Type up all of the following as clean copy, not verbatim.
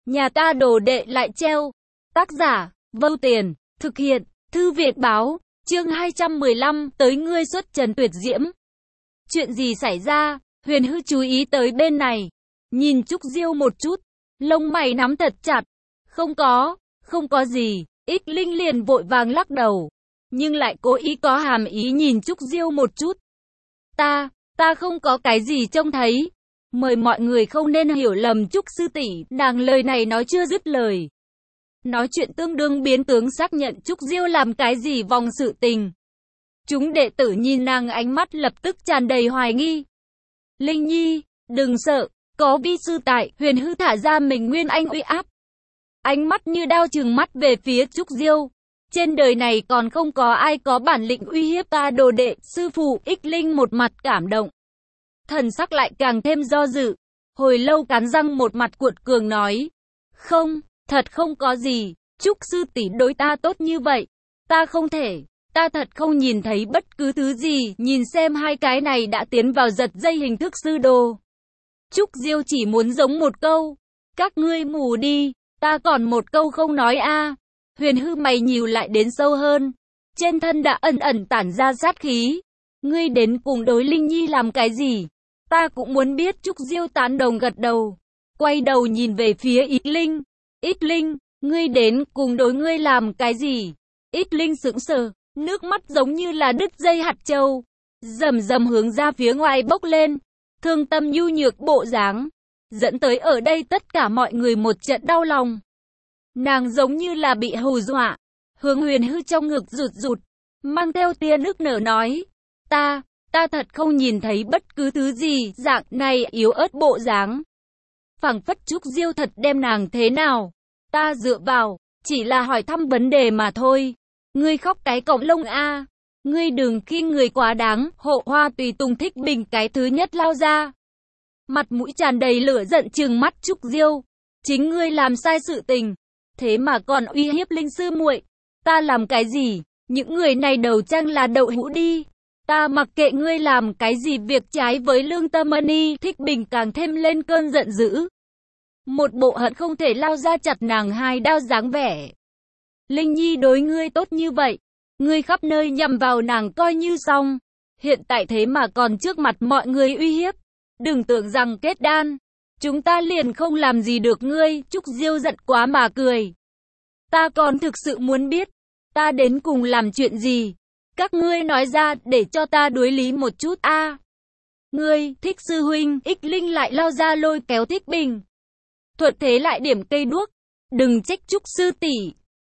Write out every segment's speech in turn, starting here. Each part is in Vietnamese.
Nhà ta đồ đệ lại treo. Tác giả, Vâu Tiền, thực hiện, Thư Viện Báo, chương 215, tới ngươi xuất trần tuyệt diễm. Chuyện gì xảy ra? Huyền Hư chú ý tới bên này, nhìn Trúc Diêu một chút, lông mày nắm thật chặt. Không có gì. Ích Linh liền vội vàng lắc đầu, nhưng lại cố ý có hàm ý nhìn Trúc Diêu một chút. Ta không có cái gì trông thấy. Mời mọi người không nên hiểu lầm Trúc sư tỷ, nàng lời này nói chưa dứt lời. Nói chuyện tương đương biến tướng xác nhận Trúc Diêu làm cái gì vòng sự tình. Chúng đệ tử nhìn nàng ánh mắt lập tức tràn đầy hoài nghi. Linh Nhi, đừng sợ, có vi sư tại. Huyền Hư thả ra mình nguyên anh uy áp. Ánh mắt như đao trừng mắt về phía Trúc Diêu. Trên đời này còn không có ai có bản lĩnh uy hiếp ta đồ đệ. Sư phụ Ích Linh một mặt cảm động, thần sắc lại càng thêm do dự. Hồi lâu cắn răng một mặt cuột cường nói. Thật không có gì. Trúc sư tỷ đối ta tốt như vậy, ta không thể. Ta thật không nhìn thấy bất cứ thứ gì. Nhìn xem hai cái này đã tiến vào giật dây hình thức sư đồ. Trúc Diêu chỉ muốn giống một câu. Các ngươi mù đi. Ta còn một câu không nói a. Huyền Hư mày nhíu lại đến sâu hơn. Trên thân đã ẩn ẩn tản ra sát khí. Ngươi đến cùng đối Linh Nhi làm cái gì? Ta cũng muốn biết. Trúc Diêu tán đồng gật đầu. Quay đầu nhìn về phía Ích Linh. Ích Linh, ngươi đến cùng đối ngươi làm cái gì? Ích Linh sững sờ, nước mắt giống như là đứt dây hạt châu, rầm rầm hướng ra phía ngoài bốc lên. Thương tâm nhu nhược bộ dáng, dẫn tới ở đây tất cả mọi người một trận đau lòng. Nàng giống như là bị hù dọa, hướng Huyền Hư trong ngực rụt, mang theo tia nức nở nói. Ta thật không nhìn thấy bất cứ thứ gì. Dạng này yếu ớt bộ dáng, phảng phất Trúc Diêu thật đem nàng thế nào. Ta dựa vào, chỉ là hỏi thăm vấn đề mà thôi. Ngươi khóc cái cọng lông a. Ngươi đừng khinh người quá đáng. Hộ Hoa tùy tùng Thích Bình cái thứ nhất lao ra, mặt mũi tràn đầy lửa giận trừng mắt Trúc Diêu. Chính ngươi làm sai sự tình, thế mà còn uy hiếp Linh sư muội. Ta làm cái gì? Những người này đầu trang là đậu hũ đi. Ta mặc kệ ngươi làm cái gì việc trái với lương tâm Mani. Thích Bình càng thêm lên cơn giận dữ, một bộ hận không thể lao ra chặt nàng hai đao dáng vẻ. Linh Nhi đối ngươi tốt như vậy, ngươi khắp nơi nhằm vào nàng coi như xong, hiện tại thế mà còn trước mặt mọi người uy hiếp. Đừng tưởng rằng kết đan, chúng ta liền không làm gì được ngươi. Trúc Diêu giận quá mà cười. Ta còn thực sự muốn biết, ta đến cùng làm chuyện gì. Các ngươi nói ra để cho ta đối lý một chút a. Ngươi, Thích sư huynh. Ích Linh lại lao ra lôi kéo Thích Bình, thuận thế lại điểm cây đuốc. Đừng trách Trúc sư tỷ,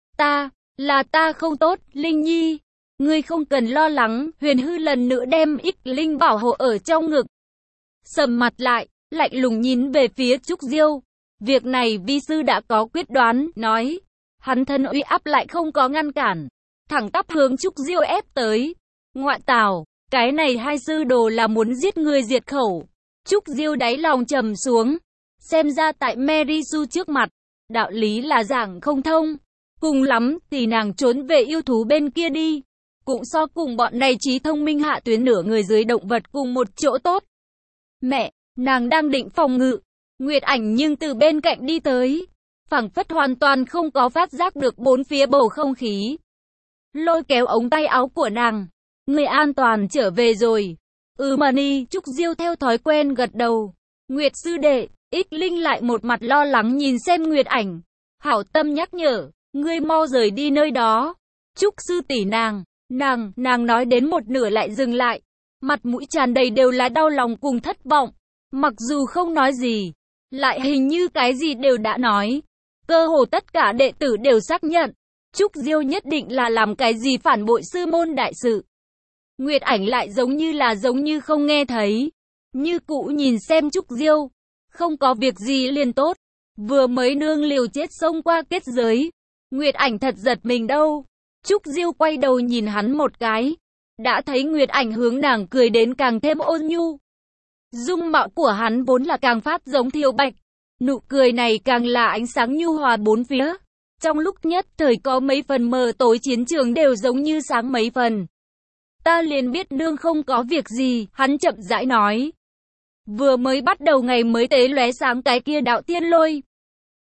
ta không tốt. Linh Nhi, ngươi không cần lo lắng. Huyền Hư lần nữa đem Ích Linh bảo hộ ở trong ngực, sầm mặt lại, lạnh lùng nhìn về phía Trúc Diêu. Việc này vi sư đã có quyết đoán, nói. Hắn thân uy áp lại không có ngăn cản, thẳng tắp hướng Trúc Diêu ép tới. Ngoại tào, cái này hai sư đồ là muốn giết người diệt khẩu. Trúc Diêu đáy lòng trầm xuống. Xem ra tại Merisu trước mặt, đạo lý là giảng không thông. Cùng lắm thì nàng trốn về yêu thú bên kia đi, cũng so cùng bọn này trí thông minh hạ tuyến nửa người dưới động vật cùng một chỗ tốt. Mẹ, nàng đang định phòng ngự, Nguyệt Ảnh nhưng từ bên cạnh đi tới, phảng phất hoàn toàn không có phát giác được bốn phía bầu không khí, lôi kéo ống tay áo của nàng. Người an toàn trở về rồi. Mani. Trúc Diêu theo thói quen gật đầu. Nguyệt sư đệ. Ích Linh lại một mặt lo lắng nhìn xem Nguyệt Ảnh, hảo tâm nhắc nhở, ngươi mau rời đi nơi đó. Trúc sư tỷ nàng nói đến một nửa lại dừng lại, mặt mũi tràn đầy đều là đau lòng cùng thất vọng. Mặc dù không nói gì, lại hình như cái gì đều đã nói. Cơ hồ tất cả đệ tử đều xác nhận, Trúc Diêu nhất định là làm cái gì phản bội sư môn đại sự. Nguyệt Ảnh lại giống như không nghe thấy, như cũ nhìn xem Trúc Diêu. Không có việc gì liền tốt, vừa mới nương liều chết xông qua kết giới. Nguyệt Ảnh thật giật mình đâu. Trúc Diêu quay đầu nhìn hắn một cái, đã thấy Nguyệt Ảnh hướng nàng cười đến càng thêm ôn nhu. Dung mạo của hắn vốn là càng phát giống Thiều Bạch, nụ cười này càng là ánh sáng nhu hòa bốn phía. Trong lúc nhất thời có mấy phần mờ tối, chiến trường đều giống như sáng mấy phần. Ta liền biết nương không có việc gì, hắn chậm rãi nói. Vừa mới bắt đầu ngày mới tế lóe sáng cái kia đạo tiên lôi,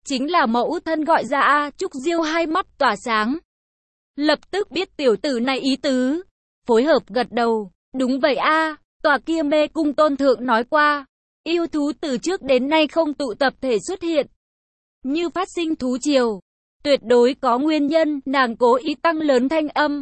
chính là mẫu thân gọi ra a. Trúc Diêu hai mắt tỏa sáng. Lập tức biết tiểu tử này ý tứ. Phối hợp gật đầu. Đúng vậy a, tòa kia mê cung tôn thượng nói qua. Yêu thú từ trước đến nay không tụ tập thể xuất hiện. Như phát sinh thú triều. Tuyệt đối có nguyên nhân, nàng cố ý tăng lớn thanh âm.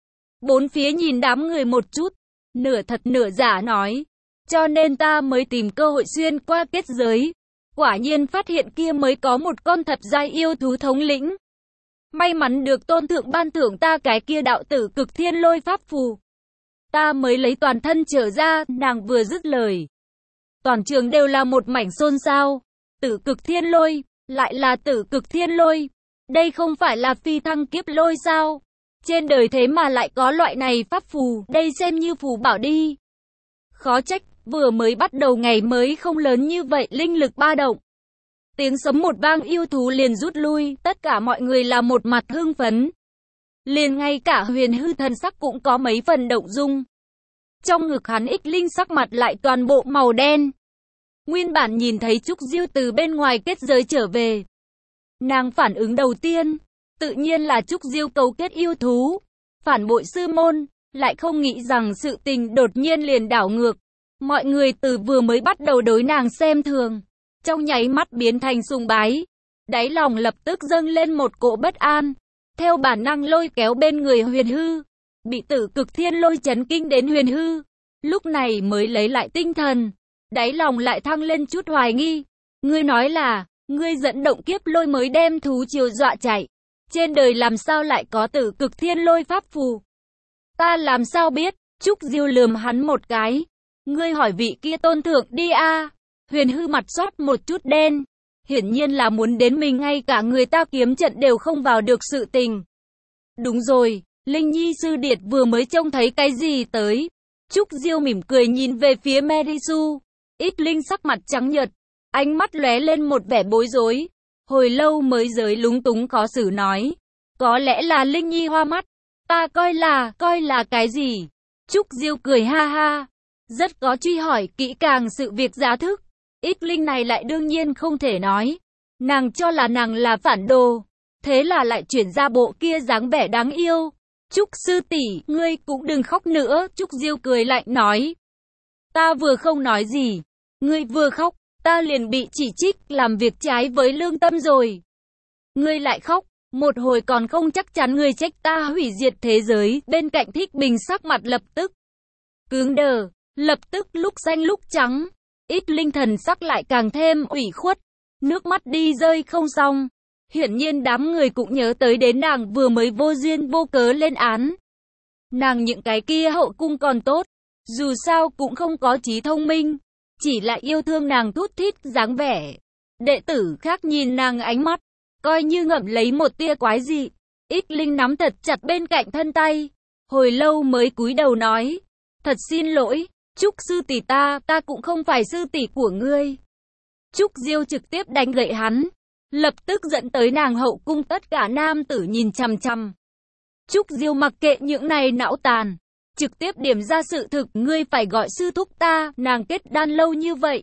Bốn phía nhìn đám người một chút. Nửa thật nửa giả nói. Cho nên ta mới tìm cơ hội xuyên qua kết giới. Quả nhiên phát hiện kia mới có một con thật giai yêu thú thống lĩnh. May mắn được tôn thượng ban thưởng ta cái kia đạo tử cực thiên lôi pháp phù. Ta mới lấy toàn thân trở ra, nàng vừa dứt lời. Toàn trường đều là một mảnh xôn xao. Tử cực thiên lôi, lại là tử cực thiên lôi. Đây không phải là phi thăng kiếp lôi sao? Trên đời thế mà lại có loại này pháp phù, đây xem như phù bảo đi. Khó trách, vừa mới bắt đầu ngày mới không lớn như vậy, linh lực ba động. Tiếng sấm một vang yêu thú liền rút lui, tất cả mọi người là một mặt hưng phấn. Liền ngay cả Huyền Hư thần sắc cũng có mấy phần động dung. Trong ngực hắn Ích Linh sắc mặt lại toàn bộ màu đen. Nguyên bản nhìn thấy Trúc Diêu từ bên ngoài kết giới trở về. Nàng phản ứng đầu tiên, tự nhiên là Trúc Diêu cấu kết yêu thú, phản bội sư môn, lại không nghĩ rằng sự tình đột nhiên liền đảo ngược. Mọi người từ vừa mới bắt đầu đối nàng xem thường, trong nháy mắt biến thành sùng bái. Đáy lòng lập tức dâng lên một cỗ bất an, theo bản năng lôi kéo bên người Huyền Hư. Bị tử cực thiên lôi chấn kinh đến Huyền Hư, lúc này mới lấy lại tinh thần, đáy lòng lại thăng lên chút hoài nghi. Ngươi nói là, ngươi dẫn động kiếp lôi mới đem thú triều dọa chạy. Trên đời làm sao lại có tử cực thiên lôi pháp phù? Ta làm sao biết? Trúc Diêu lườm hắn một cái. Ngươi hỏi vị kia tôn thượng đi a. Huyền Hư mặt xoát một chút đen. Hiển nhiên là muốn đến mình ngay cả người ta kiếm trận đều không vào được sự tình. Đúng rồi, Linh Nhi sư điệt vừa mới trông thấy cái gì tới? Trúc Diêu mỉm cười nhìn về phía Merisu. Ít Linh sắc mặt trắng nhợt, ánh mắt lóe lên một vẻ bối rối. Hồi lâu mới giới lúng túng khó xử nói. Có lẽ là Linh Nhi hoa mắt. Ta coi là cái gì? Trúc Diêu cười ha ha. Rất có truy hỏi kỹ càng sự việc giá thức. Ít Linh này lại đương nhiên không thể nói. Nàng cho là nàng là phản đồ. Thế là lại chuyển ra bộ kia dáng vẻ đáng yêu. Trúc sư tỷ, ngươi cũng đừng khóc nữa. Trúc Diêu cười lạnh nói. Ta vừa không nói gì. Ngươi vừa khóc, ta liền bị chỉ trích làm việc trái với lương tâm rồi. Ngươi lại khóc, một hồi còn không chắc chắn ngươi trách ta hủy diệt thế giới. Bên cạnh Thích Bình sắc mặt lập tức cứng đờ, lập tức lúc xanh lúc trắng. Ít Linh thần sắc lại càng thêm ủy khuất, nước mắt đi rơi không xong. Hiển nhiên đám người cũng nhớ tới đến nàng vừa mới vô duyên vô cớ lên án. Nàng những cái kia hậu cung còn tốt, dù sao cũng không có trí thông minh, chỉ là yêu thương nàng thút thít dáng vẻ. Đệ tử khác nhìn nàng ánh mắt, coi như ngậm lấy một tia quái dị. Ít Linh nắm thật chặt bên cạnh thân tay, hồi lâu mới cúi đầu nói, thật xin lỗi, Trúc sư tỷ ta cũng không phải sư tỷ của ngươi. Trúc Diêu trực tiếp đánh gậy hắn, lập tức dẫn tới nàng hậu cung tất cả nam tử nhìn chằm chằm. Trúc Diêu mặc kệ những này não tàn, trực tiếp điểm ra sự thực, ngươi phải gọi sư thúc ta, nàng kết đan lâu như vậy.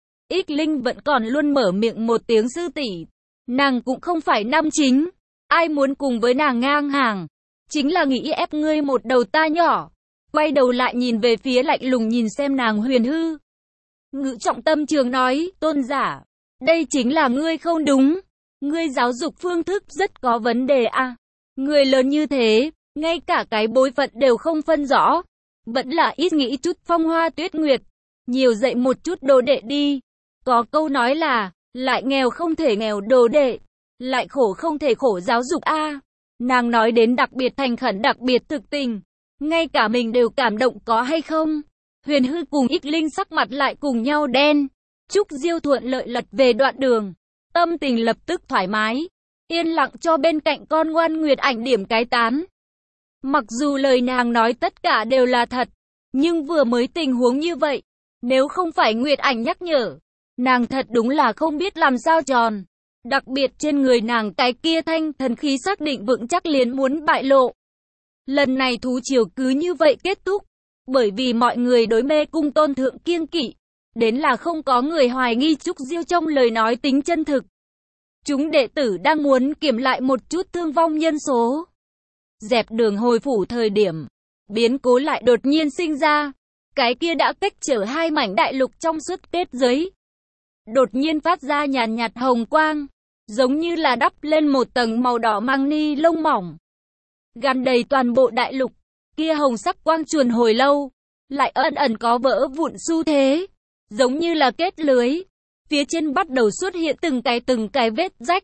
Ít Linh vẫn còn luôn mở miệng một tiếng sư tỷ, nàng cũng không phải nam chính, ai muốn cùng với nàng ngang hàng, chính là nghĩ ép ngươi một đầu ta nhỏ. Quay đầu lại nhìn về phía lạnh lùng nhìn xem nàng Huyền Hư. Ngữ trọng tâm trường nói, tôn giả, đây chính là ngươi không đúng, ngươi giáo dục phương thức rất có vấn đề à. Người lớn như thế, ngay cả cái bối phận đều không phân rõ, vẫn là ít nghĩ chút phong hoa tuyết nguyệt, nhiều dạy một chút đồ đệ đi. Có câu nói là, lại nghèo không thể nghèo đồ đệ, lại khổ không thể khổ giáo dục a. Nàng nói đến đặc biệt thành khẩn, đặc biệt thực tình, ngay cả mình đều cảm động có hay không? Huyền Hư cùng Ít Linh sắc mặt lại cùng nhau đen. Trúc Diêu thuận lợi lật về đoạn đường, tâm tình lập tức thoải mái, yên lặng cho bên cạnh con ngoan Nguyệt Ảnh điểm cái tán. Mặc dù lời nàng nói tất cả đều là thật, nhưng vừa mới tình huống như vậy, nếu không phải Nguyệt Ảnh nhắc nhở, nàng thật đúng là không biết làm sao tròn. Đặc biệt trên người nàng cái kia thanh thần khí xác định vững chắc liền muốn bại lộ. Lần này thú triều cứ như vậy kết thúc, bởi vì mọi người đối mê cung tôn thượng kiêng kỵ, đến là không có người hoài nghi Trúc Diêu trong lời nói tính chân thực. Chúng đệ tử đang muốn kiểm lại một chút thương vong nhân số. Dẹp đường hồi phủ thời điểm, biến cố lại đột nhiên sinh ra. Cái kia đã cách trở hai mảnh đại lục trong suốt kết giới. Đột nhiên phát ra nhàn nhạt hồng quang, giống như là đắp lên một tầng màu đỏ mang ni lông mỏng. Gắn đầy toàn bộ đại lục, kia hồng sắc quang chuồn hồi lâu, lại ẩn ẩn có vỡ vụn xu thế, giống như là kết lưới. Phía trên bắt đầu xuất hiện từng cái vết rách.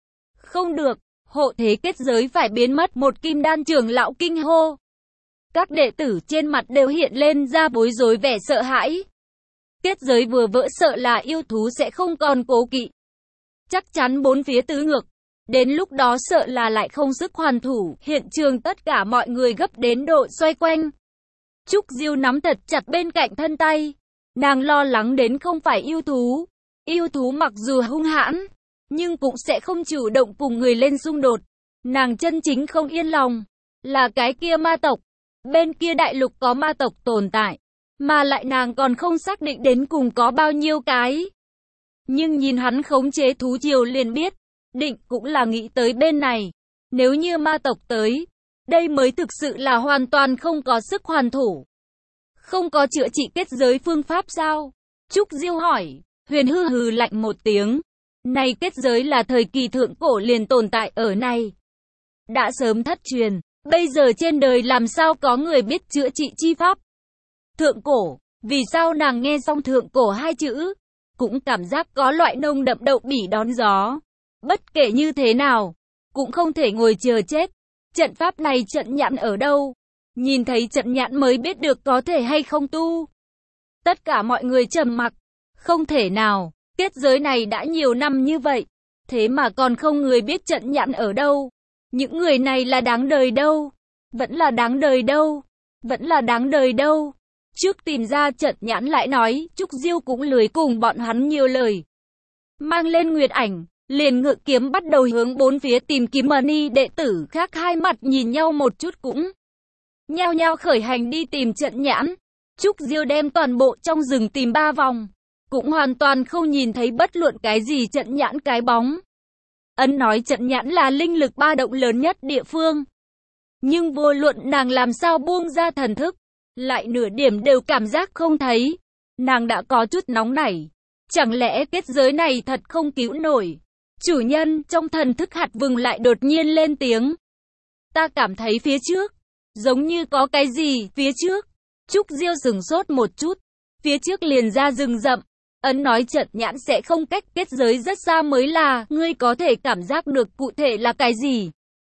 Không được, hộ thế kết giới phải biến mất, một kim đan trưởng lão kinh hô. Các đệ tử trên mặt đều hiện lên ra bối rối vẻ sợ hãi. Kết giới vừa vỡ sợ là yêu thú sẽ không còn cố kỵ. Chắc chắn bốn phía tứ ngược. Đến lúc đó sợ là lại không sức hoàn thủ, hiện trường tất cả mọi người gấp đến độ xoay quanh. Trúc Diêu nắm thật chặt bên cạnh thân tay. Nàng lo lắng đến không phải yêu thú. Yêu thú mặc dù hung hãn, nhưng cũng sẽ không chủ động cùng người lên xung đột. Nàng chân chính không yên lòng là cái kia ma tộc. Bên kia đại lục có ma tộc tồn tại, mà lại nàng còn không xác định đến cùng có bao nhiêu cái. Nhưng nhìn hắn khống chế thú triều liền biết, định cũng là nghĩ tới bên này. Nếu như ma tộc tới, đây mới thực sự là hoàn toàn không có sức hoàn thủ. Không có chữa trị kết giới phương pháp sao? Trúc Diêu hỏi. Huyền hư hừ lạnh một tiếng. Này kết giới là thời kỳ thượng cổ liền tồn tại ở này. Đã sớm thất truyền. Bây giờ trên đời làm sao có người biết chữa trị chi pháp? Thượng cổ, vì sao nàng nghe xong thượng cổ hai chữ, cũng cảm giác có loại nông đậm đậu bỉ đón gió. Bất kể như thế nào, cũng không thể ngồi chờ chết. Trận pháp này trận nhãn ở đâu? Nhìn thấy trận nhãn mới biết được có thể hay không tu. Tất cả mọi người trầm mặc. Không thể nào, kết giới này đã nhiều năm như vậy, thế mà còn không người biết trận nhãn ở đâu. Những người này là đáng đời đâu? Vẫn là đáng đời đâu? Vẫn là đáng đời đâu? Trước tìm ra trận nhãn lại nói, Trúc Diêu cũng lười cùng bọn hắn nhiều lời. Mang lên nguyệt ảnh, liền ngự kiếm bắt đầu hướng bốn phía tìm kiếm mà ni đệ tử khác hai mặt nhìn nhau một chút cũng nhao nhao khởi hành đi tìm trận nhãn. Trúc Diêu đem toàn bộ trong rừng tìm 3 vòng, cũng hoàn toàn không nhìn thấy bất luận cái gì trận nhãn cái bóng. Ấn nói trận nhãn là linh lực ba động lớn nhất địa phương. Nhưng vô luận nàng làm sao buông ra thần thức, lại nửa điểm đều cảm giác không thấy. Nàng đã có chút nóng nảy. Chẳng lẽ kết giới này thật không cứu nổi? Chủ nhân, trong thần thức hạt vừng lại đột nhiên lên tiếng. Ta cảm thấy phía trước, giống như có cái gì, phía trước. Trúc Diêu sửng sốt một chút. Phía trước liền ra rừng rậm. Ấn nói trận nhãn sẽ không cách kết giới rất xa mới là, ngươi có thể cảm giác được cụ thể là cái gì?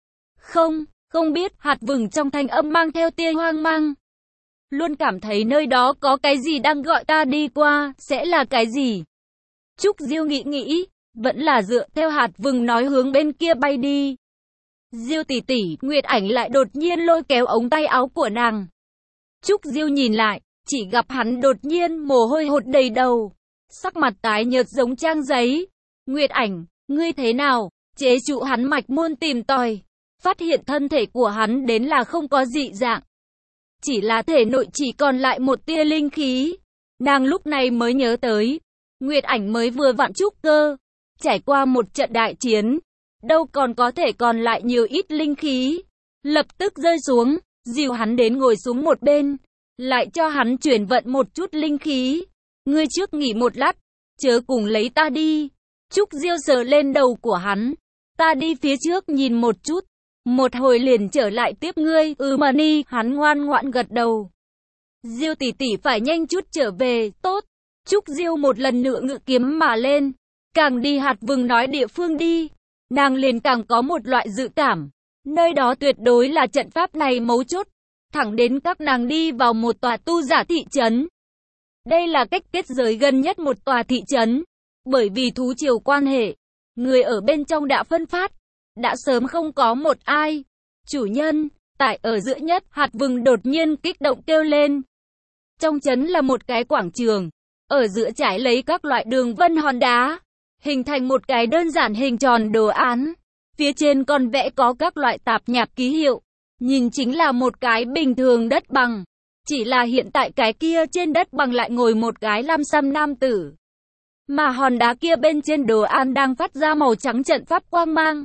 Không biết, hạt vừng trong thanh âm mang theo tia hoang mang. Luôn cảm thấy nơi đó có cái gì đang gọi ta đi qua, sẽ là cái gì? Trúc Diêu nghĩ, vẫn là dựa theo hạt vừng nói hướng bên kia bay đi. Diêu tỷ tỷ, Nguyệt Ảnh lại đột nhiên lôi kéo ống tay áo của nàng. Trúc Diêu nhìn lại, chỉ gặp hắn đột nhiên mồ hôi hột đầy đầu. Sắc mặt tái nhợt giống trang giấy. Nguyệt Ảnh, ngươi thế nào? Chế trụ hắn mạch môn tìm tòi. Phát hiện thân thể của hắn đến là không có dị dạng. Chỉ là thể nội chỉ còn lại một tia linh khí. Nàng lúc này mới nhớ tới. Nguyệt Ảnh mới vừa vặn trúc cơ. Trải qua một trận đại chiến. Đâu còn có thể còn lại nhiều ít linh khí. Lập tức rơi xuống. Dìu hắn đến ngồi xuống một bên. Lại cho hắn chuyển vận một chút linh khí. Ngươi trước nghỉ một lát, chớ cùng lấy ta đi. Trúc Diêu sờ lên đầu của hắn. Ta đi phía trước nhìn một chút. Một hồi liền trở lại tiếp ngươi. Mà ni, hắn ngoan ngoãn gật đầu. Diêu tỷ tỷ phải nhanh chút trở về, tốt. Trúc Diêu một lần nữa ngự kiếm mà lên. Càng đi hạt vừng nói địa phương đi. Nàng liền càng có một loại dự cảm. Nơi đó tuyệt đối là trận pháp này mấu chốt. Thẳng đến các nàng đi vào một tòa tu giả thị trấn. Đây là cách kết giới gần nhất một tòa thị trấn. Bởi vì thú triều quan hệ, người ở bên trong đã phân phát. Đã sớm không có một ai. Chủ nhân, tại ở giữa nhất, hạt vừng đột nhiên kích động kêu lên. Trong trấn là một cái quảng trường. Ở giữa trải lấy các loại đường vân hòn đá. Hình thành một cái đơn giản hình tròn đồ án. Phía trên còn vẽ có các loại tạp nhạp ký hiệu. Nhìn chính là một cái bình thường đất bằng. Chỉ là hiện tại cái kia trên đất bằng lại ngồi một cái lam xăm nam tử. mà hòn đá kia bên trên đồ án đang phát ra màu trắng trận pháp quang mang.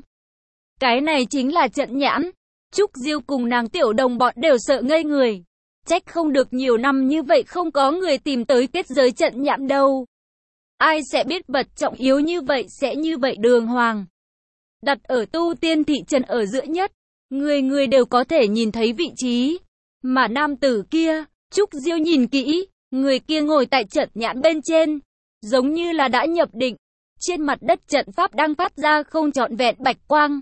Cái này chính là trận nhãn. Trúc Diêu cùng nàng tiểu đồng bọn đều sợ ngây người. Trách không được nhiều năm như vậy không có người tìm tới kết giới trận nhãn đâu. Ai sẽ biết vật trọng yếu như vậy sẽ như vậy đường hoàng. Đặt ở tu tiên thị trấn ở giữa nhất, người người đều có thể nhìn thấy vị trí. Mà nam tử kia, Trúc Diêu nhìn kỹ, người kia ngồi tại trận nhãn bên trên, giống như là đã nhập định. Trên mặt đất trận pháp đang phát ra không trọn vẹn bạch quang.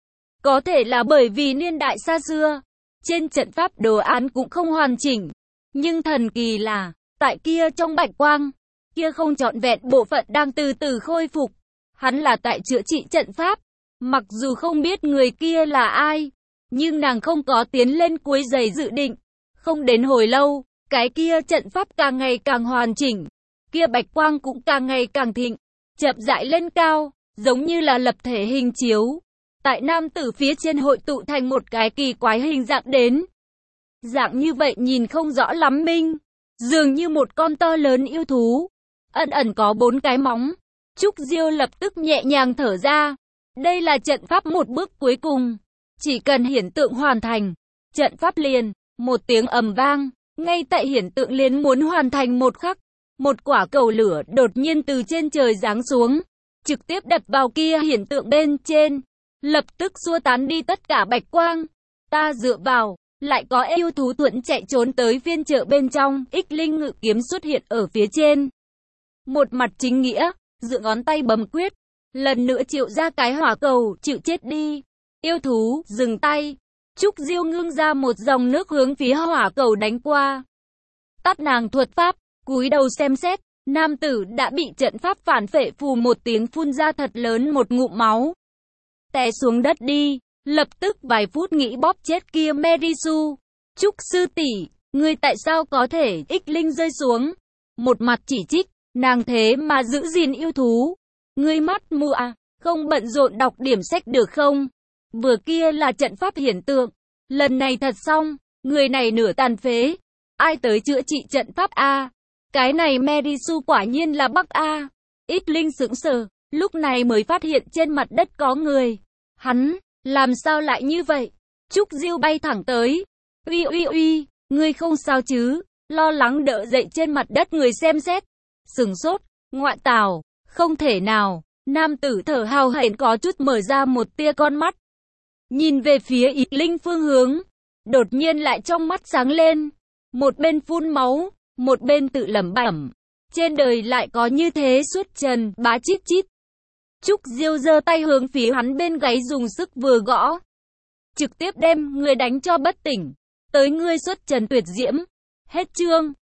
Có thể là bởi vì niên đại xa xưa, trên trận pháp đồ án cũng không hoàn chỉnh. Nhưng thần kỳ là, tại kia trong bạch quang, kia không trọn vẹn bộ phận đang từ từ khôi phục. Hắn là tại chữa trị trận pháp. Mặc dù không biết người kia là ai, nhưng nàng không có tiến lên quấy rầy dự định. Không đến hồi lâu, cái kia trận pháp càng ngày càng hoàn chỉnh. Kia bạch quang cũng càng ngày càng thịnh, chậm rãi lên cao, giống như là lập thể hình chiếu. Tại nam tử phía trên hội tụ thành một cái kỳ quái hình dạng đến. Dạng như vậy nhìn không rõ lắm minh, dường như một con to lớn yêu thú. Ẩn ẩn có 4 cái móng. Trúc Diêu lập tức nhẹ nhàng thở ra. Đây là trận pháp một bước cuối cùng. Chỉ cần hiển tượng hoàn thành, trận pháp liền, một tiếng ầm vang, ngay tại hiển tượng liền muốn hoàn thành một khắc. Một quả cầu lửa đột nhiên từ trên trời giáng xuống, trực tiếp đập vào kia hiển tượng bên trên, lập tức xua tán đi tất cả bạch quang. Ta dựa vào, lại có yêu thú thuận chạy trốn tới phiên chợ bên trong, Ích Linh ngự kiếm xuất hiện ở phía trên. Một mặt chính nghĩa, dựa ngón tay bấm quyết, lần nữa triệu ra cái hỏa cầu, chịu chết đi. Yêu thú, dừng tay. Trúc Diêu ngưng ra một dòng nước hướng phía hỏa cầu đánh qua. Tắt nàng thuật pháp, cúi đầu xem xét, nam tử đã bị trận pháp phản phệ phù một tiếng phun ra thật lớn một ngụm máu. Té xuống đất đi, lập tức vài phút nghĩ bóp chết kia Merisu. Trúc sư tỷ, ngươi tại sao có thể? Ích Linh rơi xuống, một mặt chỉ trích, nàng thế mà giữ gìn yêu thú. Ngươi mắt mù à, không bận rộn đọc điểm sách được không? Vừa kia là trận pháp hiển tượng, lần này thật xong, người này nửa tàn phế. Ai tới chữa trị trận pháp a? Cái này Merisu quả nhiên là Bắc a. Ích Linh sững sờ, lúc này mới phát hiện trên mặt đất có người. Hắn, làm sao lại như vậy? Trúc Diêu bay thẳng tới. Uy uy uy, ngươi không sao chứ? Lo lắng đỡ dậy trên mặt đất người xem xét. Sừng sốt, ngoại tào, không thể nào. Nam tử thở hào hển có chút mở ra một tia con mắt. Nhìn về phía Ích Linh phương hướng. Đột nhiên lại trong mắt sáng lên. Một bên phun máu, một bên tự lẩm bẩm. Trên đời lại có như thế suốt trần, bá chít chít. Trúc Diêu giơ tay hướng phía hắn bên gáy dùng sức vừa gõ. Trực tiếp đem người đánh cho bất tỉnh. Tới ngươi xuất trần tuyệt diễm. Hết chương.